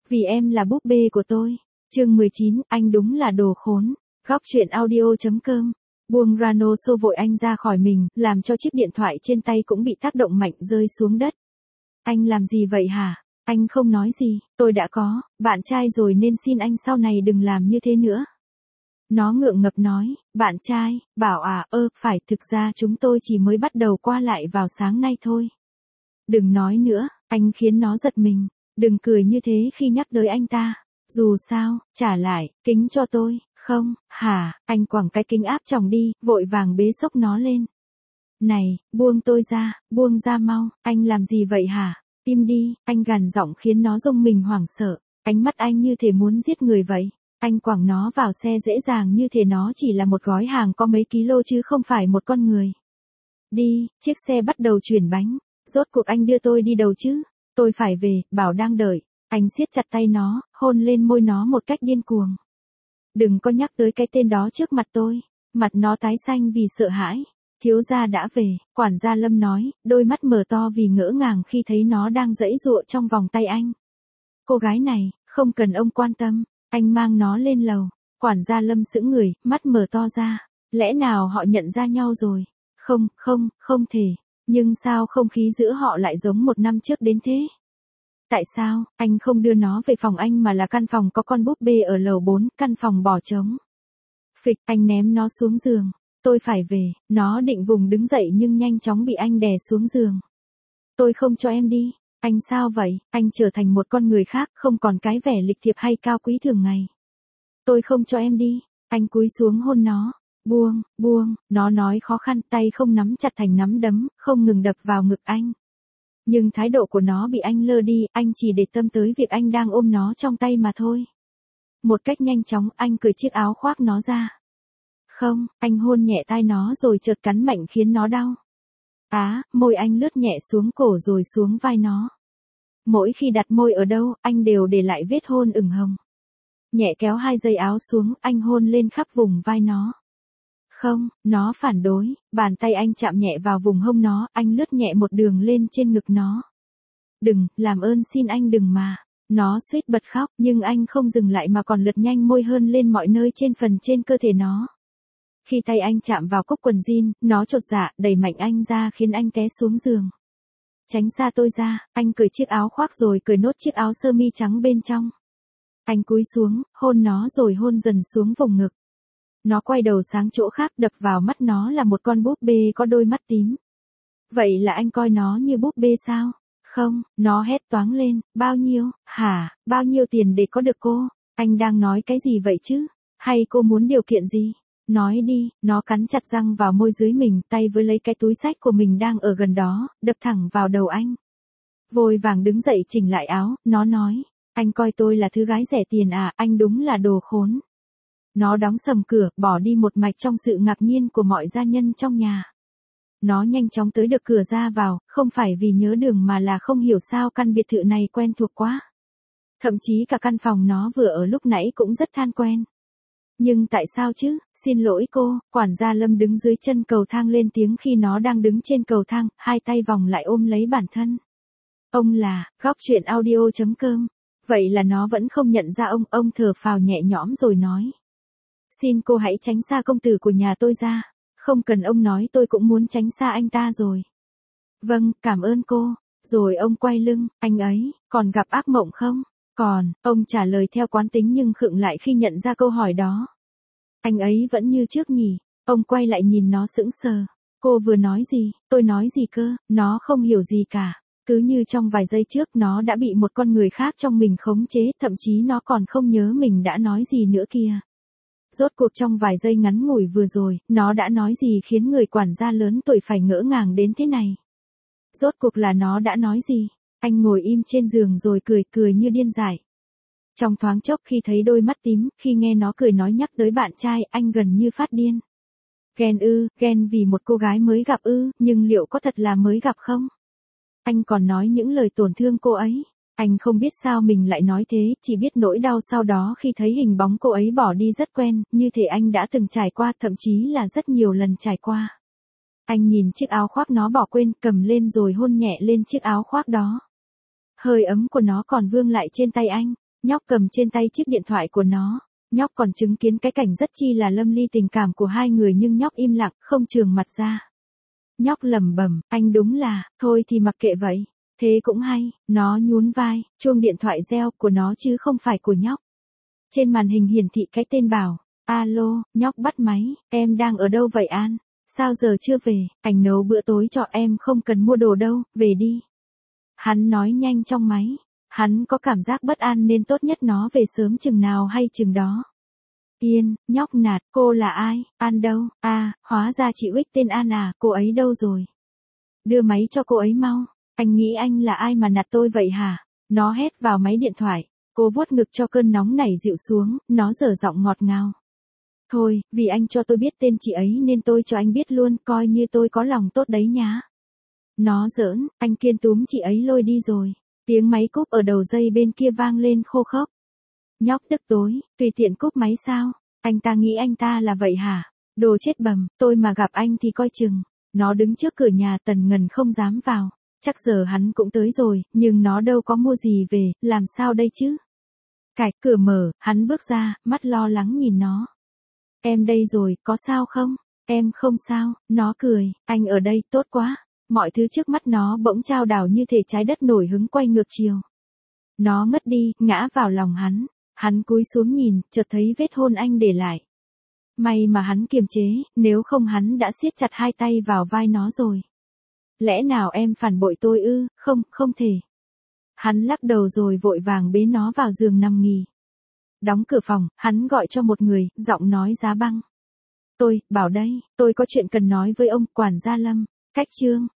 Vì em là búp bê của tôi. Chương 19, anh đúng là đồ khốn. Góc truyện audio.com. Buông Rano vội anh ra khỏi mình, làm cho chiếc điện thoại trên tay cũng bị tác động mạnh rơi xuống đất. Anh làm gì vậy hả? Anh không nói gì, tôi đã có bạn trai rồi nên xin anh sau này đừng làm như thế nữa. Nó ngượng ngập nói, bạn trai, bảo phải, thực ra chúng tôi chỉ mới bắt đầu qua lại vào sáng nay thôi. Đừng nói nữa, anh khiến nó giật mình, đừng cười như thế khi nhắc tới anh ta. Dù sao, trả lại, kính cho tôi, không, hả, anh quẳng cái kính áp tròng đi, vội vàng bế xốc nó lên. Này, buông ra mau, anh làm gì vậy hả? Im đi, anh gằn giọng khiến nó rung mình hoảng sợ, ánh mắt anh như thể muốn giết người vậy. Anh quẳng nó vào xe dễ dàng như thể nó chỉ là một gói hàng có mấy kilo chứ không phải một con người. Đi, chiếc xe bắt đầu chuyển bánh, rốt cuộc anh đưa tôi đi đâu chứ? Tôi phải về, Bảo đang đợi. Anh siết chặt tay nó, hôn lên môi nó một cách điên cuồng. Đừng có nhắc tới cái tên đó trước mặt tôi. Mặt nó tái xanh vì sợ hãi. Thiếu gia đã về, quản gia Lâm nói, đôi mắt mở to vì ngỡ ngàng khi thấy nó đang giãy giụa trong vòng tay anh. Cô gái này, không cần ông quan tâm, anh mang nó lên lầu. Quản gia Lâm sững người, mắt mở to ra. Lẽ nào họ nhận ra nhau rồi? Không thể. Nhưng sao không khí giữa họ lại giống một năm trước đến thế? Tại sao, anh không đưa nó về phòng anh mà là căn phòng có con búp bê ở lầu 4, căn phòng bỏ trống? Phịch, anh ném nó xuống giường. Tôi phải về, nó định vùng đứng dậy nhưng nhanh chóng bị anh đè xuống giường. Tôi không cho em đi. Anh sao vậy, anh trở thành một con người khác, không còn cái vẻ lịch thiệp hay cao quý thường ngày. Tôi không cho em đi. Anh cúi xuống hôn nó. Buông, nó nói khó khăn, tay không nắm chặt thành nắm đấm, không ngừng đập vào ngực anh. Nhưng thái độ của nó bị anh lơ đi, anh chỉ để tâm tới việc anh đang ôm nó trong tay mà thôi. Một cách nhanh chóng, anh cởi chiếc áo khoác nó ra. Không, anh hôn nhẹ tai nó rồi chợt cắn mạnh khiến nó đau. Môi anh lướt nhẹ xuống cổ rồi xuống vai nó. Mỗi khi đặt môi ở đâu, anh đều để lại vết hôn ửng hồng. Nhẹ kéo 2 dây áo xuống, anh hôn lên khắp vùng vai nó. Không, nó phản đối, bàn tay anh chạm nhẹ vào vùng hông nó, anh lướt nhẹ một đường lên trên ngực nó. Đừng, làm ơn xin anh đừng mà. Nó suýt bật khóc, nhưng anh không dừng lại mà còn lượt nhanh môi hơn lên mọi nơi trên phần trên cơ thể nó. Khi tay anh chạm vào cúc quần jean, nó chột dạ, đẩy mạnh anh ra khiến anh té xuống giường. Tránh xa tôi ra, anh cởi chiếc áo khoác rồi cởi nốt chiếc áo sơ mi trắng bên trong. Anh cúi xuống, hôn nó rồi hôn dần xuống vùng ngực. Nó quay đầu sang chỗ khác, đập vào mắt nó là một con búp bê có đôi mắt tím. Vậy là anh coi nó như búp bê sao? Không, nó hét toáng lên, bao nhiêu, hả, bao nhiêu tiền để có được cô? Anh đang nói cái gì vậy chứ? Hay cô muốn điều kiện gì? Nói đi, nó cắn chặt răng vào môi dưới mình, tay với lấy cái túi xách của mình đang ở gần đó, đập thẳng vào đầu anh. Vội vàng đứng dậy chỉnh lại áo, nó nói, anh coi tôi là thứ gái rẻ tiền à, anh đúng là đồ khốn. Nó đóng sầm cửa, bỏ đi một mạch trong sự ngạc nhiên của mọi gia nhân trong nhà. Nó nhanh chóng tới được cửa ra vào, không phải vì nhớ đường mà là không hiểu sao căn biệt thự này quen thuộc quá. Thậm chí cả căn phòng nó vừa ở lúc nãy cũng rất than quen. Nhưng tại sao chứ, xin lỗi cô, quản gia Lâm đứng dưới chân cầu thang lên tiếng khi nó đang đứng trên cầu thang, 2 tay vòng lại ôm lấy bản thân. Ông là, góc truyện audio.com. Vậy là nó vẫn không nhận ra ông thở phào nhẹ nhõm rồi nói. Xin cô hãy tránh xa công tử của nhà tôi ra, không cần ông nói tôi cũng muốn tránh xa anh ta rồi. Vâng, cảm ơn cô. Rồi ông quay lưng, anh ấy, còn gặp ác mộng không? Còn, ông trả lời theo quán tính nhưng khựng lại khi nhận ra câu hỏi đó. Anh ấy vẫn như trước nhỉ, ông quay lại nhìn nó sững sờ. Cô vừa nói gì, tôi nói gì cơ, nó không hiểu gì cả. Cứ như trong vài giây trước nó đã bị một con người khác trong mình khống chế, thậm chí nó còn không nhớ mình đã nói gì nữa kìa. Rốt cuộc trong vài giây ngắn ngủi vừa rồi, nó đã nói gì khiến người quản gia lớn tuổi phải ngỡ ngàng đến thế này? Rốt cuộc là nó đã nói gì? Anh ngồi im trên giường rồi cười như điên dại. Trong thoáng chốc khi thấy đôi mắt tím, khi nghe nó cười nói nhắc tới bạn trai, anh gần như phát điên. Ghen vì một cô gái mới gặp nhưng liệu có thật là mới gặp không? Anh còn nói những lời tổn thương cô ấy. Anh không biết sao mình lại nói thế, chỉ biết nỗi đau sau đó khi thấy hình bóng cô ấy bỏ đi rất quen, như thể anh đã từng trải qua, thậm chí là rất nhiều lần trải qua. Anh nhìn chiếc áo khoác nó bỏ quên, cầm lên rồi hôn nhẹ lên chiếc áo khoác đó. Hơi ấm của nó còn vương lại trên tay anh. Nhóc cầm trên tay chiếc điện thoại của nó. Nhóc còn chứng kiến cái cảnh rất chi là lâm ly tình cảm của hai người nhưng nhóc im lặng, không trường mặt ra. Nhóc lẩm bẩm, anh đúng là, thôi thì mặc kệ vậy. Thế cũng hay, nó nhún vai, chuông điện thoại reo của nó chứ không phải của nhóc. Trên màn hình hiển thị cái tên Bảo. Alo, nhóc bắt máy, em đang ở đâu vậy An? Sao giờ chưa về, anh nấu bữa tối cho em không cần mua đồ đâu, về đi. Hắn nói nhanh trong máy. Hắn có cảm giác bất an nên tốt nhất nó về sớm chừng nào hay chừng đó. Yên, nhóc nạt, cô là ai, An đâu, hóa ra chị Uých tên An à, cô ấy đâu rồi? Đưa máy cho cô ấy mau, anh nghĩ anh là ai mà nạt tôi vậy hả? Nó hét vào máy điện thoại, cô vuốt ngực cho cơn nóng nảy dịu xuống, nó dở giọng ngọt ngào. Thôi, vì anh cho tôi biết tên chị ấy nên tôi cho anh biết luôn, coi như tôi có lòng tốt đấy nhá. Nó giỡn, anh Kiên túm chị ấy lôi đi rồi. Tiếng máy cúp ở đầu dây bên kia vang lên khô khốc. Nhóc tức tối, tùy tiện cúp máy sao? Anh ta nghĩ anh ta là vậy hả? Đồ chết bầm, tôi mà gặp anh thì coi chừng. Nó đứng trước cửa nhà Tần Ngần không dám vào. Chắc giờ hắn cũng tới rồi, nhưng nó đâu có mua gì về, làm sao đây chứ? Cạch cửa mở, hắn bước ra, mắt lo lắng nhìn nó. Em đây rồi, có sao không? Em không sao, nó cười, anh ở đây, tốt quá. Mọi thứ trước mắt nó bỗng chao đảo như thể trái đất nổi hứng quay ngược chiều. Nó ngất đi, ngã vào lòng hắn. Hắn cúi xuống nhìn, chợt thấy vết hôn anh để lại. May mà hắn kiềm chế, nếu không hắn đã siết chặt hai tay vào vai nó rồi. Lẽ nào em phản bội tôi ư? Không, không thể. Hắn lắc đầu rồi vội vàng bế nó vào giường nằm nghỉ. Đóng cửa phòng, hắn gọi cho một người, giọng nói giá băng. Bảo đây, tôi có chuyện cần nói với ông, quản gia Lâm. Cách chương